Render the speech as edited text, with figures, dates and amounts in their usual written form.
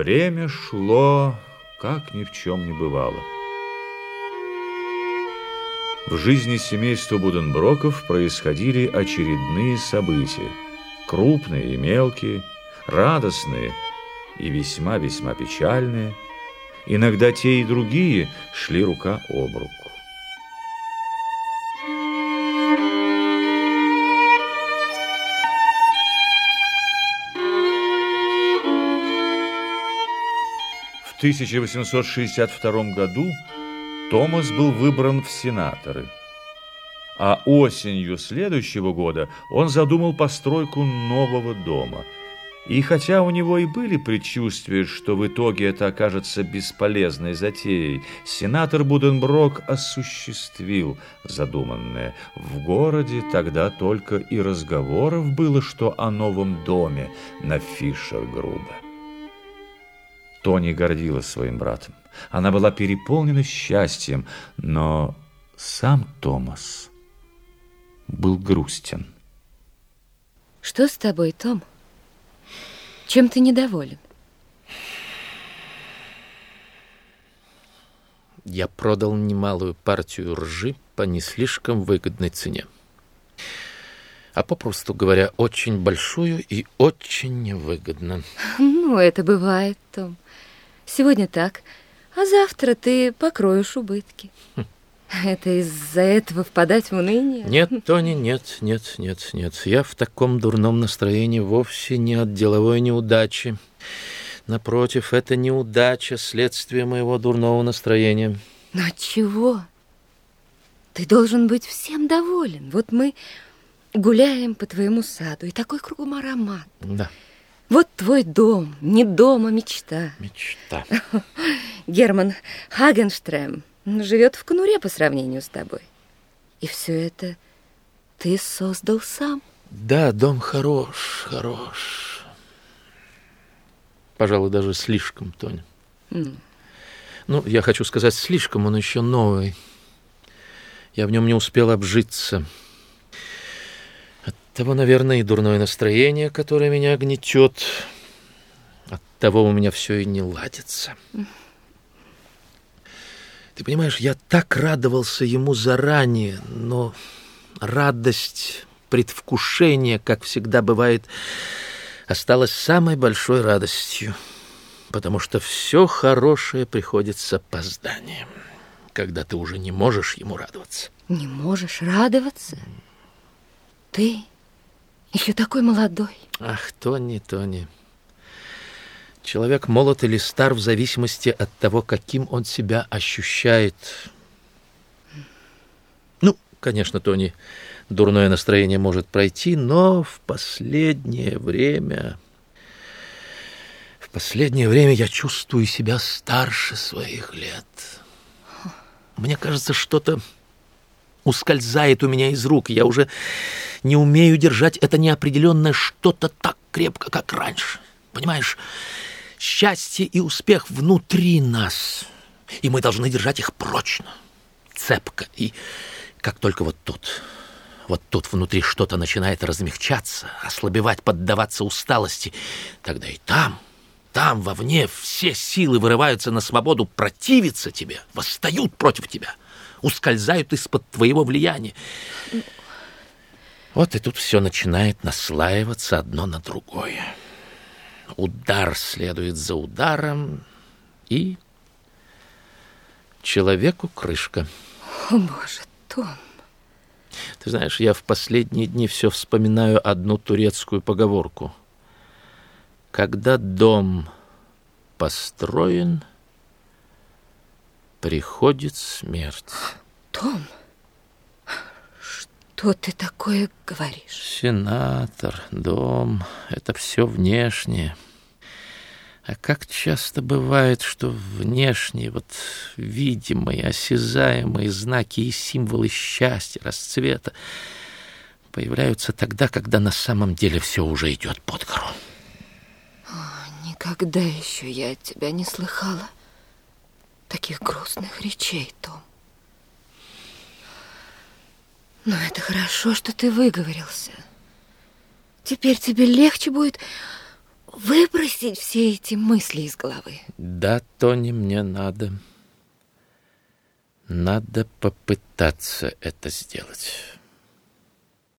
Время шло, как ни в чем не бывало. В жизни семейства Буденброков происходили очередные события. Крупные и мелкие, радостные и весьма-весьма печальные. Иногда те и другие шли рука об руку. В 1862 году Томас был выбран в сенаторы, а осенью следующего года он задумал постройку нового дома. И хотя у него и были предчувствия, что в итоге это окажется бесполезной затеей, сенатор Буденброк осуществил задуманное. В городе тогда только и разговоров было, что о новом доме на Фишер-Грубе. Тони гордилась своим братом. Она была переполнена счастьем, но сам Томас был грустен. Что с тобой, Том? Чем ты недоволен? Я продал немалую партию ржи по не слишком выгодной цене. А попросту говоря, очень большую и очень невыгодно. Ну, это бывает, Том. Сегодня так, а завтра ты покроешь убытки. Это из-за этого впадать в уныние? Нет, Тони, нет. Я в таком дурном настроении вовсе не от деловой неудачи. Напротив, это неудача, следствие моего дурного настроения. Но от чего? Ты должен быть всем доволен. Вот мы гуляем по твоему саду, и такой кругом аромат. Да. Вот твой дом, не дом, а мечта. Мечта. Герман Хагенштрем живет в конуре по сравнению с тобой. И все это ты создал сам. Да, дом хорош. Пожалуй, даже слишком, Тоня. Ну, я хочу сказать, слишком, он еще новый. Я в нем не успел обжиться. Оттого, наверное, и дурное настроение, которое меня гнетет. Оттого у меня все и не ладится. Ты понимаешь, я так радовался ему заранее, но радость, предвкушение, как всегда бывает, осталась самой большой радостью, потому что все хорошее приходит с опозданием, когда ты уже не можешь ему радоваться. Не можешь радоваться? Ты еще такой молодой. Ах, Тони. Человек молод или стар в зависимости от того, каким он себя ощущает. Ну, конечно, Тони, дурное настроение может пройти, но в последнее время я чувствую себя старше своих лет. Мне кажется, что-то ускользает у меня из рук. Я уже не умею держать это неопределенное что-то так крепко, как раньше. Понимаешь, счастье и успех внутри нас, и мы должны держать их прочно, цепко. И как только вот тут внутри что-то начинает размягчаться, ослабевать, поддаваться усталости, тогда и там вовне все силы вырываются на свободу, противиться тебе, восстают против тебя, ускользают из-под твоего влияния. Вот и тут все начинает наслаиваться одно на другое. Удар следует за ударом, и человеку крышка. О, Боже, Том. Ты знаешь, я в последние дни все вспоминаю одну турецкую поговорку. Когда дом построен, приходит смерть. Том, что ты такое говоришь? Сенатор, дом — это все внешнее. А как часто бывает, что внешние, вот видимые, осязаемые знаки и символы счастья, расцвета появляются тогда, когда на самом деле все уже идет под гору. Никогда еще я от тебя не слыхала таких грустных речей, Том. Но это хорошо, что ты выговорился. Теперь тебе легче будет выбросить все эти мысли из головы. Да, Тони, мне надо попытаться это сделать.